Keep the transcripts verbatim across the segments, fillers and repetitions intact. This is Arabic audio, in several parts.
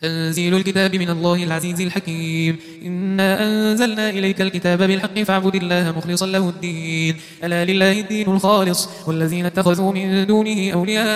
تنزيل الكتاب من الله العزيز الحكيم. إنا أنزلنا إليك الكتاب بالحق فاعبد الله مخلصا له الدين. ألا لله الدين الخالص والذين اتخذوا من دونه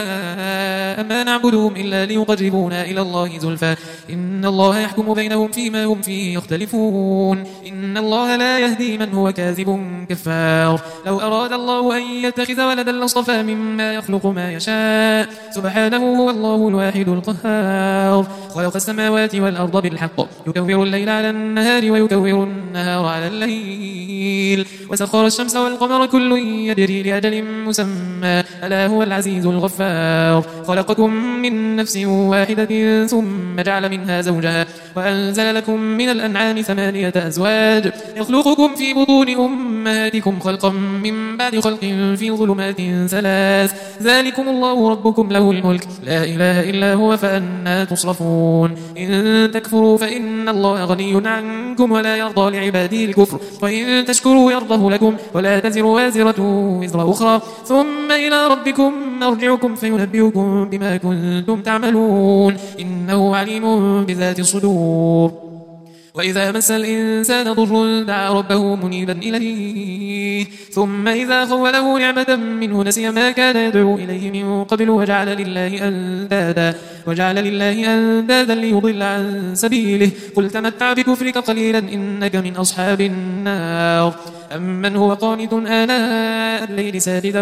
أولياء ما نعبدهم إلا ليقربونا إلى الله زلفى إن الله يحكم بينهم فيما هم فيه يختلفون. إن الله لا يهدي من هو كاذب كفار. لو أراد الله أن يتخذ ولدا لاصطفى مما يخلق ما يشاء سبحانه هو الله الواحد القهار. خلق السماوات والأرض بالحق يكور الليل على النهار ويكور النهار على الليل وسخر الشمس والقمر كل يجري لأجل مسمى ألا هو العزيز الغفار. خلقكم من نفس واحدة ثم جعل منها زوجها وأنزل لكم من الأنعام ثمانية أزواج يخلقكم في بطون أمهاتكم خلقا من بعد خلق في ظلمات ثلاث ذلكم الله ربكم له الملك لا إله إلا هو فأنا تصرفون. إن تكفروا فإن الله غني عنكم ولا يرضى لعباده الكفر وإن تشكروا يرضه لكم ولا تزر وازرة وزر أخرى ثم إلى ربكم مرجعكم فينبئكم بما كنتم تعملون إنه عليم بذات الصدور. وإذا مس الإنسان ضر دعا ربه منيبا إليه ثم إذا خوله نعمة منه نسي ما كان يدعو إليه من قبل وجعل لله أندادا وجعل لله أندادا ليضل عن سبيله قل تمتع بكفرك قليلا إنك من أصحاب النار. أمن هو قانت آناء الليل ساجدا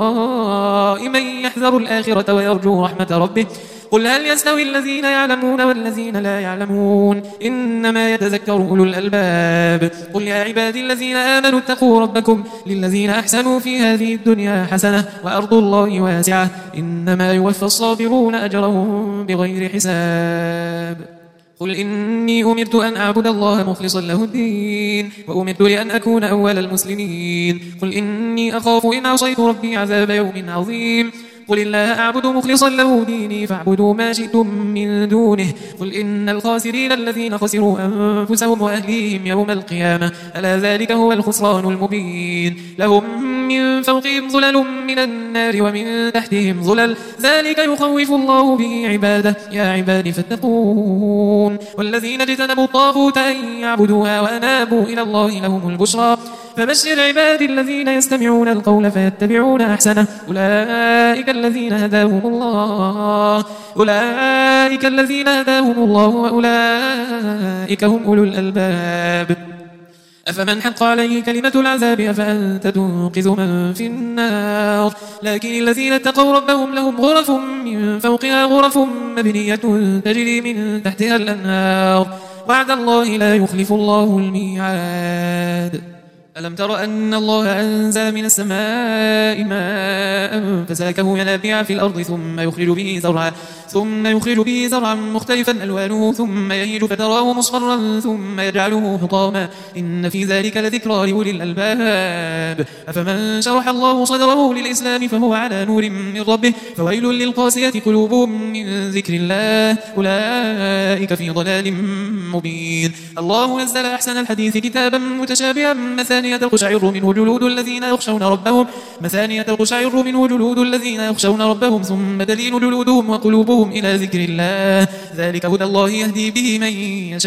وقائما يحذر الآخرة ويرجو رحمة ربه قل هل يستوي الذين يعلمون والذين لا يعلمون إنما يتذكر أولو الألباب. قل يا عبادي الذين آمنوا اتقوا ربكم للذين أحسنوا في هذه الدنيا حسنة وأرض الله واسعة إنما يوفى الصابرون أجرهم بغير حساب. قل إني أمرت أن أعبد الله مخلصا له الدين وأمرت لأن أكون أول المسلمين. قل إني أخاف إن عصيت ربي عذاب يوم عظيم. قل الله أعبد مخلصا له ديني فاعبدوا ما شئتم من دونه. قل إن الخاسرين الذين خسروا أنفسهم وأهليهم يوم القيامة ألا ذلك هو الخسران المبين. لهم من فوقهم ظلل من النار ومن تحتهم ظلل ذلك يخوف الله به عباده يا عبادي فاتقون. والذين اجتنبوا الطاغوت أن يعبدوها وأنابوا إلى الله لهم البشرى فبشر عبادي الذين يستمعون القول فيتبعون أحسنه أولئك الذين هداهم الله أولئك الذين هداهم الله وأولئك هم أولو الألباب. أفمن حق عليه كلمة العذاب أفأنت تنقذ من في النار. لكن الذين اتقوا ربهم لهم غرف من فوقها غرف مبنية تجري من تحتها الأنهار وعد الله لا يخلف الله الميعاد. ألم تر أن الله أنزل من السماء ماء فسلكه ينابيع في الأرض ثم يخرج به زرعا ثم يخرج به زرعا مختلفا ألوانه ثم يهيج فتراه مصفرا ثم يجعله حطاما إن في ذلك لذكرى لأولي الألباب. أفمن شرح الله صدره للإسلام فهو على نور من ربه فويل للقاسية قلوبهم من ذكر الله أولئك في ضلال مبين. الله نزل أحسن الحديث كتابا متشابها مثانية تقشعر منه جلود الذين يخشون ربهم مثانية تقشعر منه جلود الذين يخشون ربهم ثم تلين جلودهم وقلوبهم إلى ذكر الله ذلك هدى الله يهدي به من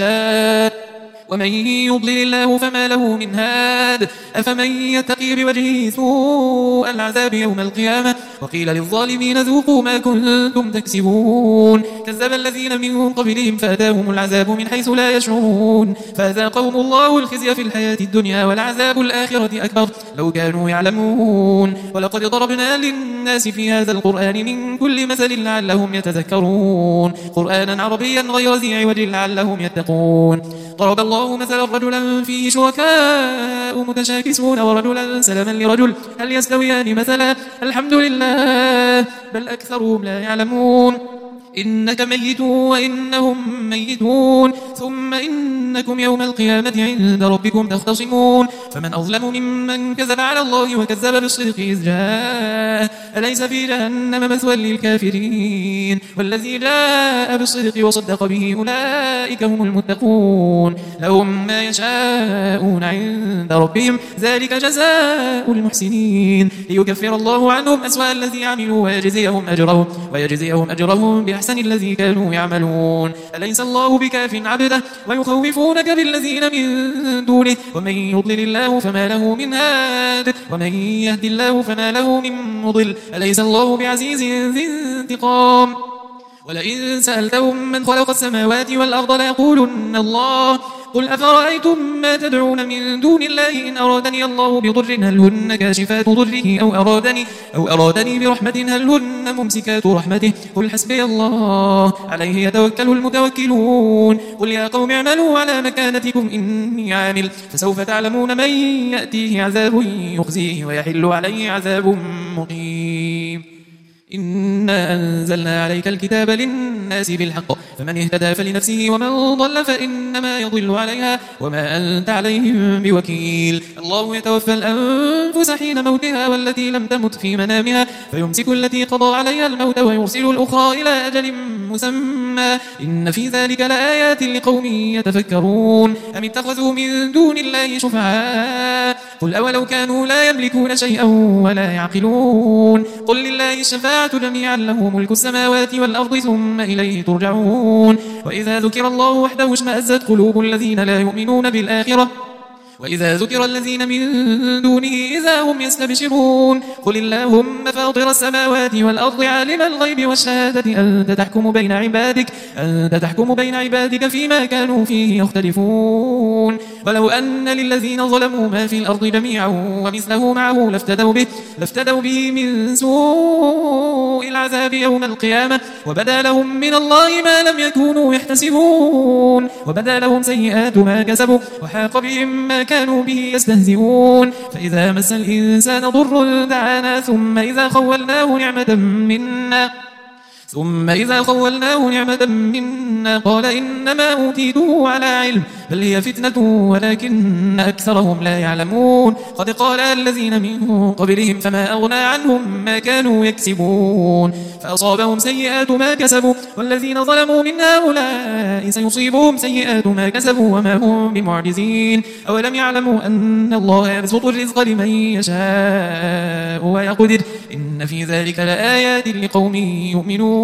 يشاء ومن يضلل الله فما له من هاد. أفمن يتقي بوجهه سوء العذاب يوم القيامة وقيل للظالمين ذوقوا ما كنتم تكسبون. كذب الذين من قبلهم فأتاهم العذاب من حيث لا يشعرون فأذاقهم الله الخزي في الحياة الدنيا والعذاب الآخرة أكبر لو كانوا يعلمون. ولقد ضربنا للناس في هذا القرآن من كل مثل لعلهم يتذكرون قرآنا عربيا غير ذي عوج لعلهم يتقون. ضرب الله مثلا رجلا فيه شركاء متشاكسون ورجلا سلما لرجل هل يستويان مثلا الحمد لله بل أكثرهم لا يعلمون. إنك ميت وإنهم ميتون ثم إنكم يوم القيامة عند ربكم تختصمون فمن أظلم ممن كذب على الله وكذب بالصدق إذ جاء أليس في جهنم مثوى للكافرين والذي جاء بالصدق وصدق به أولئك هم المتقون لهم ما يشاءون عند ربهم ذلك جزاء المحسنين ليكفر الله عنهم أسوأ الذي عملوا ويجزيهم أجرهم ويجزيهم أجرهم بأحسن الذي كانوا يعملون أليس الله بكاف عبده ويخوفونك بالذين من دونه ومن يضلل الله فما له من هاد ومن يهد الله فما له من مضل أليس الله بعزيز ذي انتقام ولئن سألتهم من خلق السماوات والأرض ليقولن الله قل أفرأيتم ما تدعون من دون الله إن أرادني الله بضر هل هن كاشفات ضره أو أرادني, أو أرادني برحمة هل هن ممسكات رحمته قل حسبي الله عليه يتوكل المتوكلون قل يا قوم اعملوا على مكانتكم إني عامل فسوف تعلمون من يأتيه عذاب يخزيه ويحل عليه عذاب مقيم إنا أنزلنا عليك الكتاب للناس بالحق فمن اهتدى فلنفسه ومن ضل فإنما يضل عليها وما أنت عليهم بوكيل الله يتوفى الأنفس حين موتها والتي لم تمت في منامها فيمسك التي قضى عليها الموت ويرسل الأخرى إلى أجل مسمى إن في ذلك لآيات لقوم يتفكرون أم اتخذوا من دون الله شفعاء قل أولو كانوا لا يملكون شيئا ولا يعقلون قل لله الشفاعة جميعا له ملك السماوات والأرض ثم إليه ترجعون وإذا ذكر الله وحده اشمأزت قلوب الذين لا يؤمنون بالآخرة وإذا ذكر الذين من دونه إذا هم يستبشرون قل اللهم فاطر السماوات والأرض عالم الغيب والشهادة أنت تحكم بين عبادك أنت تحكم بين عبادك فيما كانوا فيه يختلفون ولو أن للذين ظلموا ما في الأرض جميعا ومثله معه لافتدوا به لافتدوا به من سوء العذاب يوم القيامة وبدا لهم من الله ما لم يكونوا يحتسبون وبدا لهم سيئات ما كسبوا وحاق بهم ما كانوا به يستهزئون فإذا مس الإنسان ضر دعانا ثم إذا خولناه نعمة منا ثم إذا خولناه نعمة منا قال إنما أوتيته على علم بل هي فتنة ولكن أكثرهم لا يعلمون قد قال الذين من قبلهم فما أغنى عنهم ما كانوا يكسبون فأصابهم سيئات ما كسبوا والذين ظلموا من هؤلاء سيصيبهم سيئات ما كسبوا وما هم بمعجزين أولم يعلموا أن الله يبسط الرزق لمن يشاء ويقدر إن في ذلك لآيات لقوم يؤمنون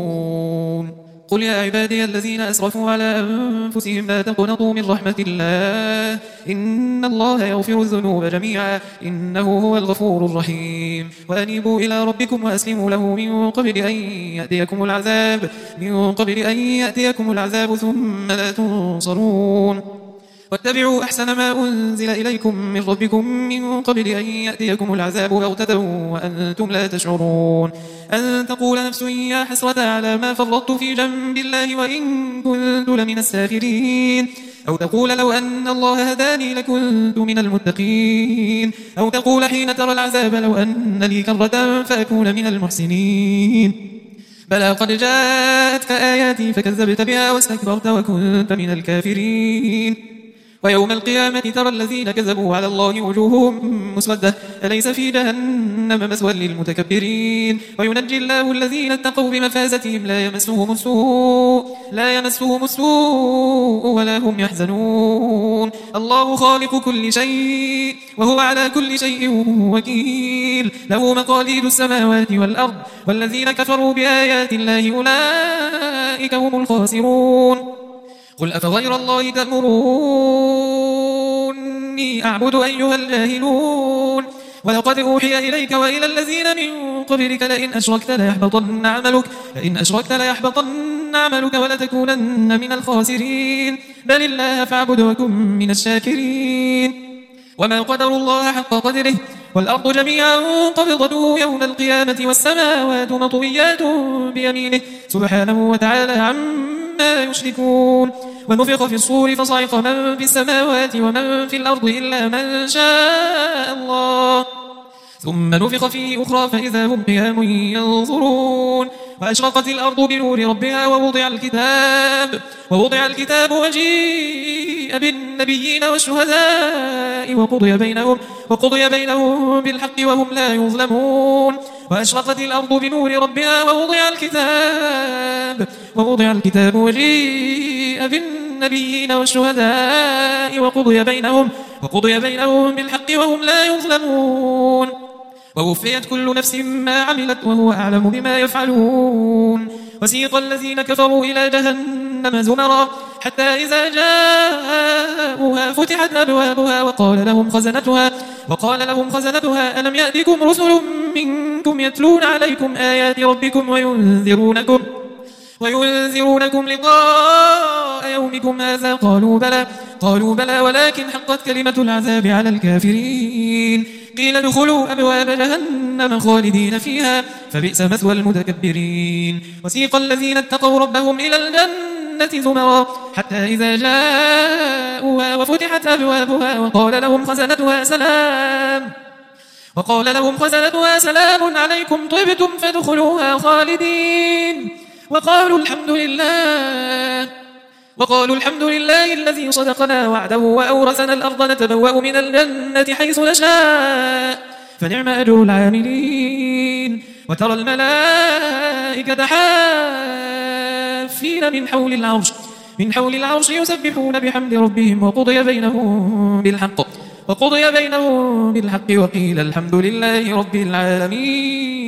قل يا عبادي الذين أسرفوا على أنفسهم لا تقنطوا من رحمة الله إن الله يغفر الذنوب جميعا إنه هو الغفور الرحيم وأنيبوا إلى ربكم وأسلموا له من قبل أن يأتيكم العذاب من قبل أن يأتيكم العذاب ثم لا تنصرون واتبعوا أحسن ما أنزل إليكم من ربكم من قبل أن يأتيكم العذاب بغتة وأنتم لا تشعرون أن تقول نفس يا حسرة على ما فرطت في جنب الله وإن كنت لمن الساخرين أو تقول لو أن الله هداني لكنت من المتقين أو تقول حين ترى العذاب لو أن لي كرة فأكون من المحسنين بلى قد جاءتك آياتي فكذبت بها واستكبرت وكنت من الكافرين ويوم القيامة ترى الذين كذبوا على الله وجوههم مسودة أليس في جهنم مثوى للمتكبرين وينجي الله الذين اتقوا بمفازتهم لا يمسهم السوء لا يمسهم السوء ولا هم يحزنون الله خالق كل شيء وهو على كل شيء وكيل له مقاليد السماوات والأرض والذين كفروا بآيات الله أولئك هم الخاسرون قل أفغير الله تأمروني أعبد أيها الجاهلون ولقد أوحي إليك وإلى الذين من قبلك لئن أشركت ليحبطن عملك لئن أشركت ليحبطن عملك ولتكونن من الخاسرين بل الله فاعبد وكن من الشاكرين وما قدر الله حق قدره والأرض جميعا قبضته يوم القيامة والسماوات مطويات بيمينه سبحانه وتعالى عما يشركون ونفخ في الصور فصعق من في السماوات ومن في الأرض إلا من شاء الله ثم نفخ فيه أخرى فإذا هم قيام ينظرون وأشرقت الأرض بنور ربها ووضع الكتاب ووضع الكتاب وجيء بالنبيين والشهداء وقضي بينهم وقضي بينهم بالحق وهم لا يظلمون وأشرقت الأرض بنور ربها ووضع الكتاب ووضع الكتاب وجيء بالنبيين والشهداء وقضي بينهم وقضي بينهم بالحق وهم لا يظلمون ووفيت كل نفس ما عملت وهو أعلم بما يفعلون وسيق الذين كفروا إلى جهنم زمرا حتى إذا جاءوها فتحت أبوابها وقال لهم خزنتها وقال لهم خزنتها ألم يأتكم رسل منكم يتلون عليكم آيات ربكم وينذرونكم وينذرونكم لقاء يومكم هذا قالوا بلى قالوا بلى ولكن حقت كلمة العذاب على الكافرين قيل ادخلوا أبواب جهنم خالدين فيها فبئس مثوى المتكبرين وسيق الذين اتقوا ربهم إلى الجنة زمرا حتى إذا جاءوها وفتحت أبوابها وقال لهم خزنتها سلام وقال لهم خزنتها سلام عليكم طبتم فادخلوها خالدين وقالوا الحمد لله وقالوا الحمد لله الذي صدقنا وعده وأورثنا الأرض نتبوأ من الجنة حيث نشاء فنعم أجر العاملين وترى الملائكة حافين من حول العرش من حول العرش يسبحون بحمد ربهم وقضي بينهم بالحق وقضي بينهم بالحق وقيل الحمد لله رب العالمين.